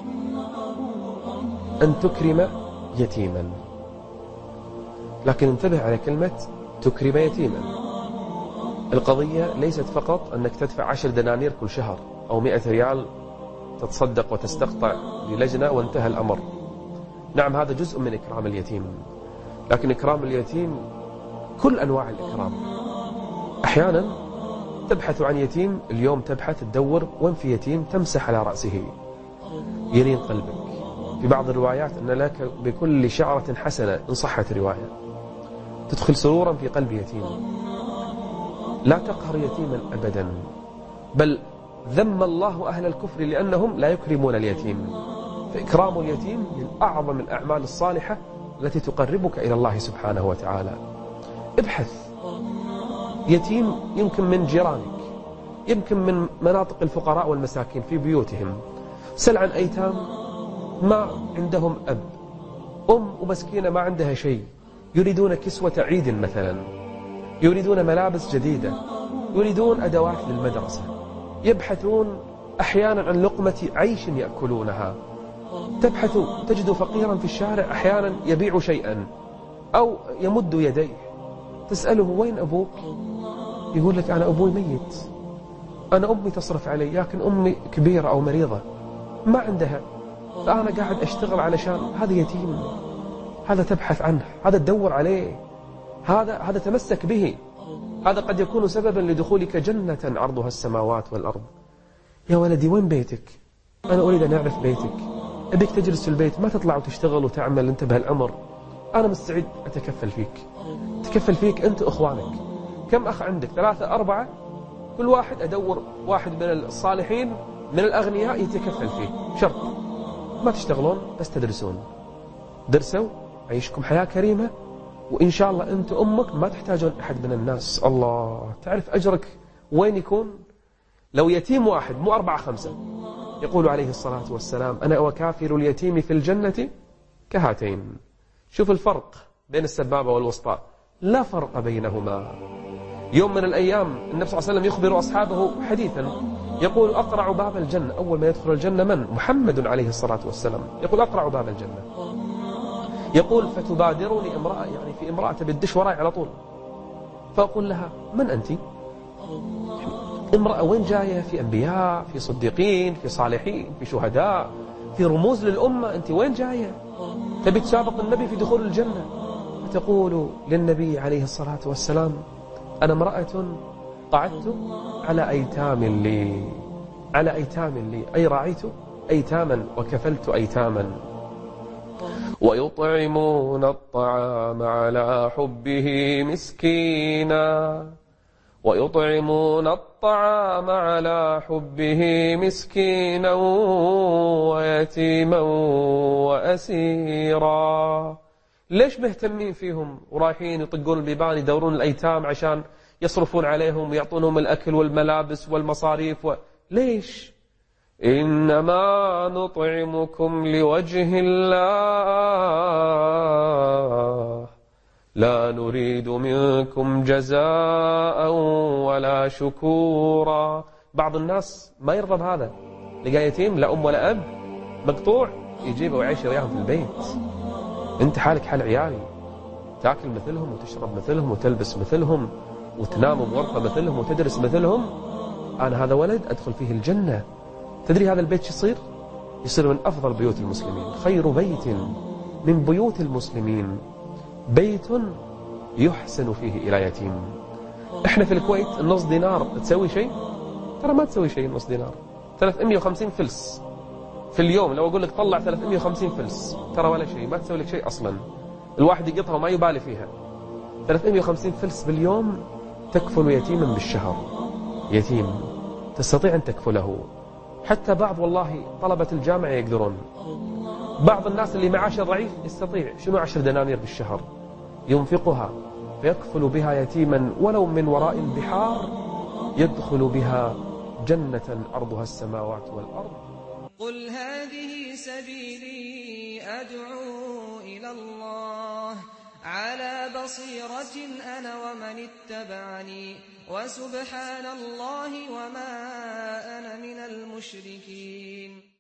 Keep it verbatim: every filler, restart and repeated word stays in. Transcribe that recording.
أن تكرم يتيما، لكن انتبه على كلمة تكرم يتيما. القضية ليست فقط أنك تدفع عشر دنانير كل شهر أو مئة ريال تتصدق وتستقطع للجنة وانتهى الأمر. نعم هذا جزء من إكرام اليتيم، لكن إكرام اليتيم كل أنواع الإكرام. أحيانا تبحث عن يتيم، اليوم تبحث تدور وين في يتيم تمسح على رأسه يلين قلبك. في بعض الروايات أن لك بكل شعرة حسنة إن صحت رواية، تدخل سرورا في قلب يتيم. لا تقهر يتيما أبدا، بل ذم الله أهل الكفر لأنهم لا يكرمون اليتيم. فإكرام اليتيم من أعظم الأعمال الصالحة التي تقربك إلى الله سبحانه وتعالى. ابحث يتيم يمكن من جيرانك، يمكن من مناطق الفقراء والمساكين في بيوتهم. سل عن أيتام ما عندهم أب، أم ومسكينة ما عندها شيء، يريدون كسوة عيد مثلا، يريدون ملابس جديدة، يريدون أدوات للمدرسة، يبحثون أحيانا عن لقمة عيش يأكلونها. تبحث تجد فقيرا في الشارع أحيانا يبيع شيئا أو يمد يديه، تسأله وين أبوك؟ يقول لك أنا أبوي ميت، أنا أمي تصرف علي، لكن أمي كبيرة أو مريضة ما عندها، فأنا قاعد أشتغل علشان. هذا يتيم، هذا تبحث عنه، هذا تدور عليه، هذا هذا تمسك به، هذا قد يكون سببا لدخولك جنة عرضها السماوات والأرض. يا ولدي وين بيتك؟ أنا أريد أن أعرف بيتك، أبيك تجلس في البيت ما تطلع وتشتغل وتعمل أنت بهالعمر. أنا مستعد أتكفل فيك، أتكفل فيك أنت وأخوانك. كم أخ عندك؟ ثلاثة أربعة، كل واحد أدور واحد من الصالحين من الأغنياء يتكفل فيه. شرط ما تشتغلون بس تدرسون، درسوا عيشكم حياة كريمة، وإن شاء الله أنت أمك ما تحتاجون أحد من الناس. الله، تعرف أجرك وين يكون؟ لو يتيم واحد مو أربعة خمسة. يقول عليه الصلاة والسلام أنا وكافر اليتيم في الجنة كهاتين. شوف الفرق بين السبابة والوسطى، لا فرق بينهما. يوم من الأيام النبي صلى الله عليه وسلم يخبر أصحابه حديثا، يقول أقرع باب الجنة، أول ما يدخل الجنة من؟ محمد عليه الصلاة والسلام. يقول أقرع باب الجنة، يقول فتبادرني امرأة، يعني في امرأة بالدش وراي على طول، فأقول لها من أنت؟ امرأة وين جاية؟ في أنبياء، في صديقين، في صالحين، في شهداء، في رموز للأمة، أنت وين جاية؟ تبي تسابق النبي في دخول الجنة. فتقول للنبي عليه الصلاة والسلام أنا امرأة قعدت على أيتام لي، على أيتام لي، أي رعيت أيتاما وكفلت أيتاما. ويطعمون الطعام على حبه مسكينا، ويطعمون الطعام على حبه مسكينا ويتيما وأسيرا. ليش مهتمين فيهم ورايحين يطقون البيبان يدورون الأيتام عشان يصرفون عليهم ويعطونهم الأكل والملابس والمصاريف و... ليش؟ إنما نطعمكم لوجه الله لا نريد منكم جزاء ولا شكورا. بعض الناس ما يرضى بهذا، لقى يتيم لا أم ولا أب مقطوع يجيبه ويعيش وياهم في البيت. أنت حالك حال عيالي، تاكل مثلهم وتشرب مثلهم وتلبس مثلهم وتنام بغرفة مثلهم وتدرس مثلهم. أنا هذا ولد أدخل فيه الجنة. تدري هذا البيت يصير؟ يصير من أفضل بيوت المسلمين. خير بيت من بيوت المسلمين بيت يحسن فيه إلى يتيم. إحنا في الكويت النص دينار تسوي شيء؟ ترى ما تسوي شيء. النص دينار ثلاثمئة وخمسين فلس في اليوم. لو أقول لك طلع ثلاثمئة وخمسين فلس ترى ولا شيء، ما تسوي لك شيء أصلا. الواحد يقطها وما يبالي فيها. ثلاثمئة وخمسين فلس باليوم تكفل يتيما بالشهر. يتيم تستطيع أن تكفله. حتى بعض والله طلبة الجامعة يقدرون. بعض الناس اللي معاشه ضعيف يستطيع شنو عشر دنانير بالشهر ينفقها فيكفل بها يتيما ولو من وراء البحار، يدخل بها جنة أرضها السماوات والأرض. قل هذه سبيلي أدعو إلى الله على بصيرة أنا ومن اتبعني وسبحان الله وما أنا من المشركين.